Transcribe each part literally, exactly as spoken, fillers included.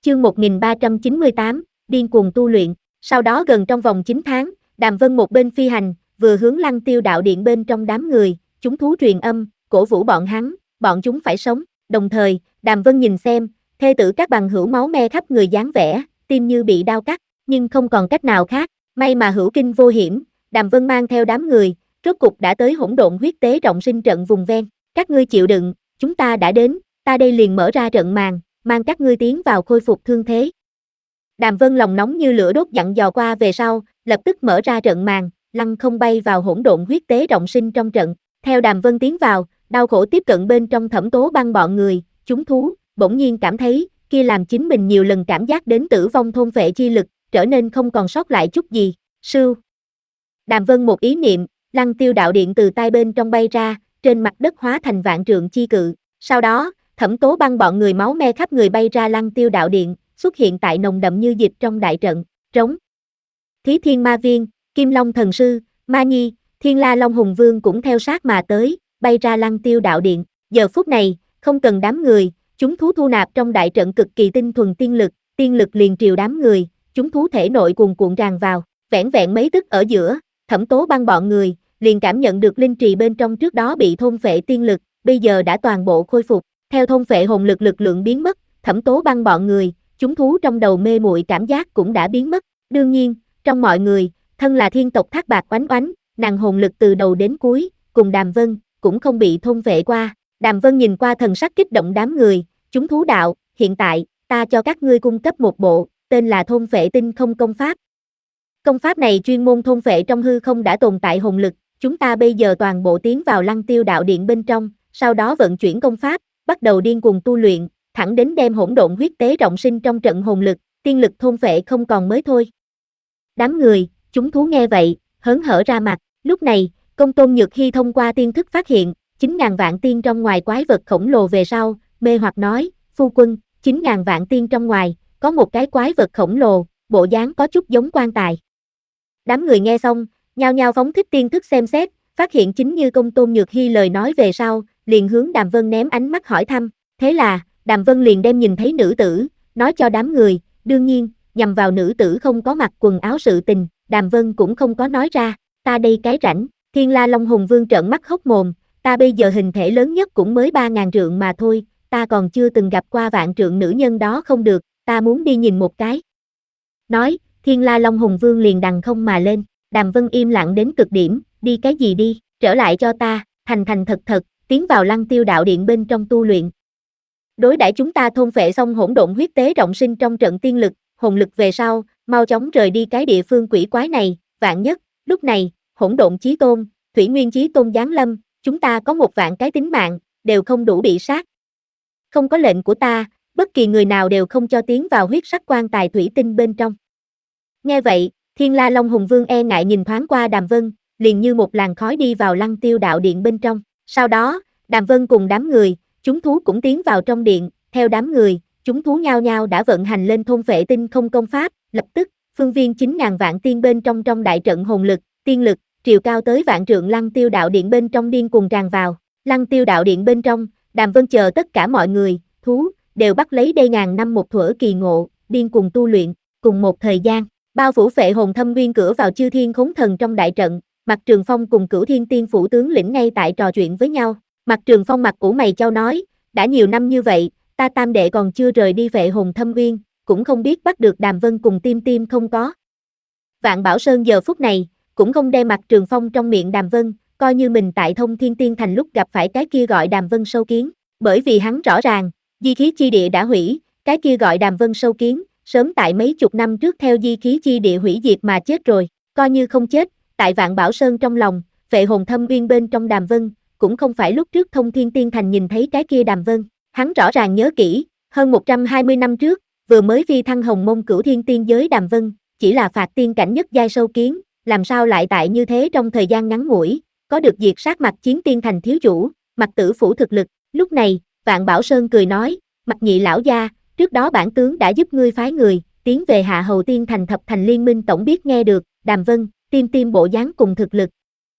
Chương một nghìn ba trăm chín mươi tám, điên cuồng tu luyện. Sau đó gần trong vòng chín tháng, Đàm Vân một bên phi hành, vừa hướng Lăng Tiêu đạo điện bên trong đám người, chúng thú truyền âm, cổ vũ bọn hắn, bọn chúng phải sống. Đồng thời, Đàm Vân nhìn xem, thê tử các bằng hữu máu me khắp người dáng vẻ, tim như bị đao cắt, nhưng không còn cách nào khác, may mà hữu kinh vô hiểm, Đàm Vân mang theo đám người, rốt cục đã tới hỗn độn huyết tế trọng sinh trận vùng ven. Các ngươi chịu đựng, chúng ta đã đến, ta đây liền mở ra trận màn, mang các ngươi tiến vào khôi phục thương thế. Đàm Vân lòng nóng như lửa đốt dặn dò qua về sau, lập tức mở ra trận màn, lăng không bay vào hỗn độn huyết tế trọng sinh trong trận. Theo Đàm Vân tiến vào, đau khổ tiếp cận bên trong Thẩm Tố Băng bọn người, chúng thú, bỗng nhiên cảm thấy, kia làm chính mình nhiều lần cảm giác đến tử vong thôn phệ chi lực, trở nên không còn sót lại chút gì. Sưu. Đàm Vân một ý niệm, Lăng Tiêu đạo điện từ tai bên trong bay ra, trên mặt đất hóa thành vạn trượng chi cự. Sau đó, Thẩm Tố Băng bọn người máu me khắp người bay ra Lăng Tiêu đạo điện, xuất hiện tại nồng đậm như dịch trong đại trận. Trống. Thí Thiên Ma Viên, Kim Long Thần Sư, Ma Nhi, Thiên La Long Hùng Vương cũng theo sát mà tới, bay ra Lăng Tiêu đạo điện. Giờ phút này, không cần đám người, chúng thú thu nạp trong đại trận cực kỳ tinh thuần tiên lực, tiên lực liền triều đám người, chúng thú thể nội cuồn cuộn tràn vào, vẻn vẹn mấy tức ở giữa, Thẩm Tố Băng bọn người liền cảm nhận được linh trì bên trong trước đó bị thôn phệ tiên lực, bây giờ đã toàn bộ khôi phục. Theo thôn phệ hồn lực lực lượng biến mất, Thẩm Tố Băng bọn người, chúng thú trong đầu mê muội cảm giác cũng đã biến mất. Đương nhiên, trong mọi người, thân là thiên tộc Thác Bạc Oánh Oánh, nàng hồn lực từ đầu đến cuối, cùng Đàm Vân, cũng không bị thôn phệ qua. Đàm Vân nhìn qua thần sắc kích động đám người, chúng thú đạo, hiện tại, ta cho các ngươi cung cấp một bộ, tên là thôn phệ tinh không công pháp. Công pháp này chuyên môn thôn phệ trong hư không đã tồn tại hồn lực, chúng ta bây giờ toàn bộ tiến vào Lăng Tiêu đạo điện bên trong, sau đó vận chuyển công pháp, bắt đầu điên cuồng tu luyện, thẳng đến đem hỗn độn huyết tế trọng sinh trong trận hồn lực, tiên lực thôn phệ không còn mới thôi. Đám người, chúng thú nghe vậy, hớn hở ra mặt. Lúc này, Công Tôn Nhược Hy thông qua tiên thức phát hiện, chín ngàn vạn tiên trong ngoài quái vật khổng lồ về sau, mê hoặc nói, phu quân, chín ngàn vạn tiên trong ngoài, có một cái quái vật khổng lồ, bộ dáng có chút giống quan tài. Đám người nghe xong, nhao nhao phóng thích tiên thức xem xét, phát hiện chính như Công Tôn Nhược Hy lời nói về sau, liền hướng Đàm Vân ném ánh mắt hỏi thăm. Thế là, Đàm Vân liền đem nhìn thấy nữ tử, nói cho đám người, đương nhiên, nhằm vào nữ tử không có mặc quần áo sự tình, Đàm Vân cũng không có nói ra, ta đây cái rảnh. Thiên La Long Hùng Vương trợn mắt hốc mồm, ta bây giờ hình thể lớn nhất cũng mới ba ngàn trượng mà thôi, ta còn chưa từng gặp qua vạn trượng nữ nhân đó không được, ta muốn đi nhìn một cái. Nói, Thiên La Long Hùng Vương liền đằng không mà lên, Đàm Vân im lặng đến cực điểm, đi cái gì đi, trở lại cho ta, thành thành thật thật, tiến vào Lăng Tiêu đạo điện bên trong tu luyện. Đối đãi chúng ta thôn phệ xong hỗn độn huyết tế trọng sinh trong trận tiên lực, hồn lực về sau, mau chóng rời đi cái địa phương quỷ quái này, vạn nhất, lúc này, hỗn độn chí tôn, Thủy Nguyên chí tôn giáng lâm, chúng ta có một vạn cái tính mạng, đều không đủ bị sát. Không có lệnh của ta, bất kỳ người nào đều không cho tiến vào huyết sắc quan tài thủy tinh bên trong. Nghe vậy, Thiên La Long Hùng Vương e ngại nhìn thoáng qua Đàm Vân, liền như một làn khói đi vào Lăng Tiêu đạo điện bên trong. Sau đó, Đàm Vân cùng đám người, chúng thú cũng tiến vào trong điện, theo đám người, chúng thú nhao nhao đã vận hành lên thôn phệ tinh không công pháp, lập tức, phương viên chín ngàn vạn tiên bên trong trong đại trận hồn lực, tiên lực, triều cao tới vạn trượng Lăng Tiêu đạo điện bên trong điên cuồng tràn vào. Lăng Tiêu đạo điện bên trong, Đàm Vân chờ tất cả mọi người, thú, đều bắt lấy đây ngàn năm một thuở kỳ ngộ, điên cuồng tu luyện, cùng một thời gian, bao phủ phệ hồn thâm nguyên cửa vào chư thiên khốn thần trong đại trận, Mạc Trường Phong cùng Cửu Thiên Tiên phủ tướng lĩnh ngay tại trò chuyện với nhau. Mạc Trường Phong mặt ủ mày chau nói, đã nhiều năm như vậy, ta tam đệ còn chưa rời đi phệ hồn thâm nguyên, cũng không biết bắt được Đàm Vân cùng Tim Tim không có. Vạn Bảo Sơn giờ phút này, cũng không đem Mạc Trường Phong trong miệng Đàm Vân, coi như mình tại Thông Thiên Tiên Thành lúc gặp phải cái kia gọi Đàm Vân sâu kiến, bởi vì hắn rõ ràng, di khí chi địa đã hủy, cái kia gọi Đàm Vân sâu kiến, sớm tại mấy chục năm trước theo di khí chi địa hủy diệt mà chết rồi, coi như không chết, tại Vạn Bảo Sơn trong lòng, phệ hồn thâm uyên bên trong Đàm Vân, cũng không phải lúc trước Thông Thiên Tiên Thành nhìn thấy cái kia Đàm Vân, hắn rõ ràng nhớ kỹ, hơn một trăm hai mươi năm trước, vừa mới phi thăng hồng môn Cửu Thiên Tiên giới Đàm Vân, chỉ là phạt tiên cảnh nhất giai sâu kiến, làm sao lại tại như thế trong thời gian ngắn ngủi, có được diệt sát Mạc Chiến Tiên Thành thiếu chủ, Mạc Tử Phủ thực lực. Lúc này, Vạn Bảo Sơn cười nói, Mạc nhị lão gia, trước đó bản tướng đã giúp ngươi phái người, tiến về Hạ Hầu Tiên Thành thập thành liên minh tổng biết nghe được, Đàm Vân, Tim Tim bộ dáng cùng thực lực.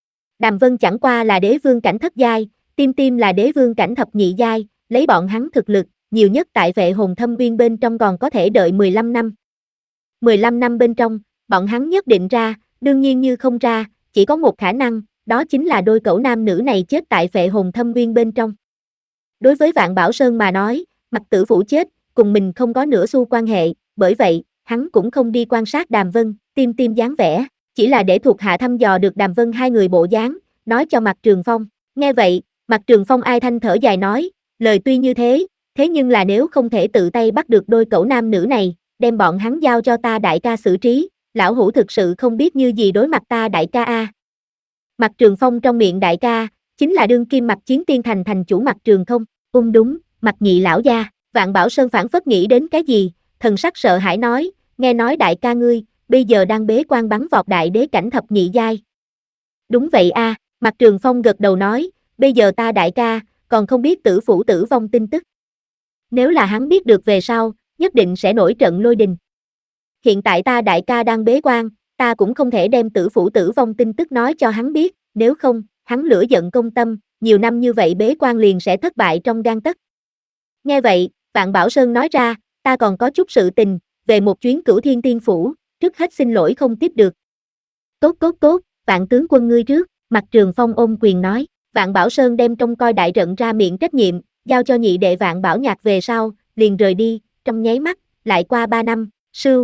Đàm Vân chẳng qua là đế vương cảnh thất giai, Tim Tim là đế vương cảnh thập nhị giai, lấy bọn hắn thực lực, nhiều nhất tại Vệ Hồn Thâm Uyên bên trong còn có thể đợi mười lăm năm. mười lăm năm bên trong, bọn hắn nhất định ra, đương nhiên như không ra, chỉ có một khả năng, đó chính là đôi cẩu nam nữ này chết tại Vệ Hồn Thâm Uyên bên trong. Đối với Vạn Bảo Sơn mà nói, Mạc Tử Vũ chết, cùng mình không có nửa xu quan hệ, bởi vậy, hắn cũng không đi quan sát Đàm Vân, tim tim dáng vẻ, chỉ là để thuộc hạ thăm dò được Đàm Vân hai người bộ dáng, nói cho Mạc Trường Phong. Nghe vậy, Mạc Trường Phong ai thanh thở dài nói, lời tuy như thế, thế nhưng là nếu không thể tự tay bắt được đôi cẩu nam nữ này, đem bọn hắn giao cho ta đại ca xử trí, lão hủ thực sự không biết như gì đối mặt ta đại ca a. Mạc Trường Phong trong miệng đại ca, chính là đương kim Mạc Chiến Tiên Thành thành chủ Mạc Trường không, ung đúng, Mạc nhị lão gia. Vạn Bảo Sơn phản phất nghĩ đến cái gì, thần sắc sợ hãi nói, nghe nói đại ca ngươi, bây giờ đang bế quan bắn vọt đại đế cảnh thập nhị giai. Đúng vậy a, Mạc Trường Phong gật đầu nói, bây giờ ta đại ca, còn không biết tử phủ tử vong tin tức. Nếu là hắn biết được về sau, nhất định sẽ nổi trận lôi đình. Hiện tại ta đại ca đang bế quan, ta cũng không thể đem tử phủ tử vong tin tức nói cho hắn biết, nếu không, hắn lửa giận công tâm, nhiều năm như vậy bế quan liền sẽ thất bại trong gang tấc. Nghe vậy, Vạn Bảo Sơn nói ra, ta còn có chút sự tình, về một chuyến Cửu Thiên Tiên Phủ, trước hết xin lỗi không tiếp được. Tốt tốt tốt, Vạn tướng quân ngươi trước, Mạc Trường Phong ôm quyền nói, Vạn Bảo Sơn đem trông coi đại trận ra miệng trách nhiệm, giao cho nhị đệ Vạn Bảo Nhạc về sau, liền rời đi, trong nháy mắt, lại qua ba năm, sưu.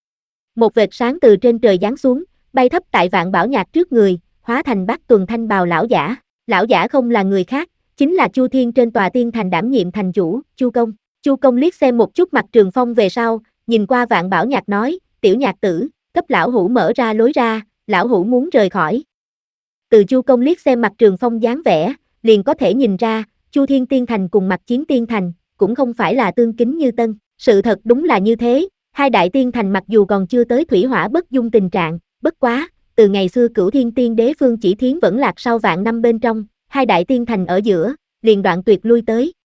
Một vệt sáng từ trên trời giáng xuống, bay thấp tại Vạn Bảo Nhạc trước người, hóa thành Bát Tuần Thanh bào lão giả. Lão giả không là người khác, chính là Chu Thiên trên tòa tiên thành đảm nhiệm thành chủ, Chu Công. Chu Công liếc xem một chút Mạc Trường Phong về sau, nhìn qua Vạn Bảo Nhạc nói, tiểu nhạc tử, cấp lão hủ mở ra lối ra, lão hủ muốn rời khỏi. Từ Chu Công liếc xem Mạc Trường Phong dáng vẻ, liền có thể nhìn ra, Chu Thiên Tiên Thành cùng Mạc Chiến Tiên Thành, cũng không phải là tương kính như tân. Sự thật đúng là như thế, hai đại tiên thành mặc dù còn chưa tới thủy hỏa bất dung tình trạng, bất quá, từ ngày xưa Cửu Thiên Tiên Đế Phương Chỉ Thiến vẫn lạc sau vạn năm bên trong, hai đại tiên thành ở giữa, liền đoạn tuyệt lui tới.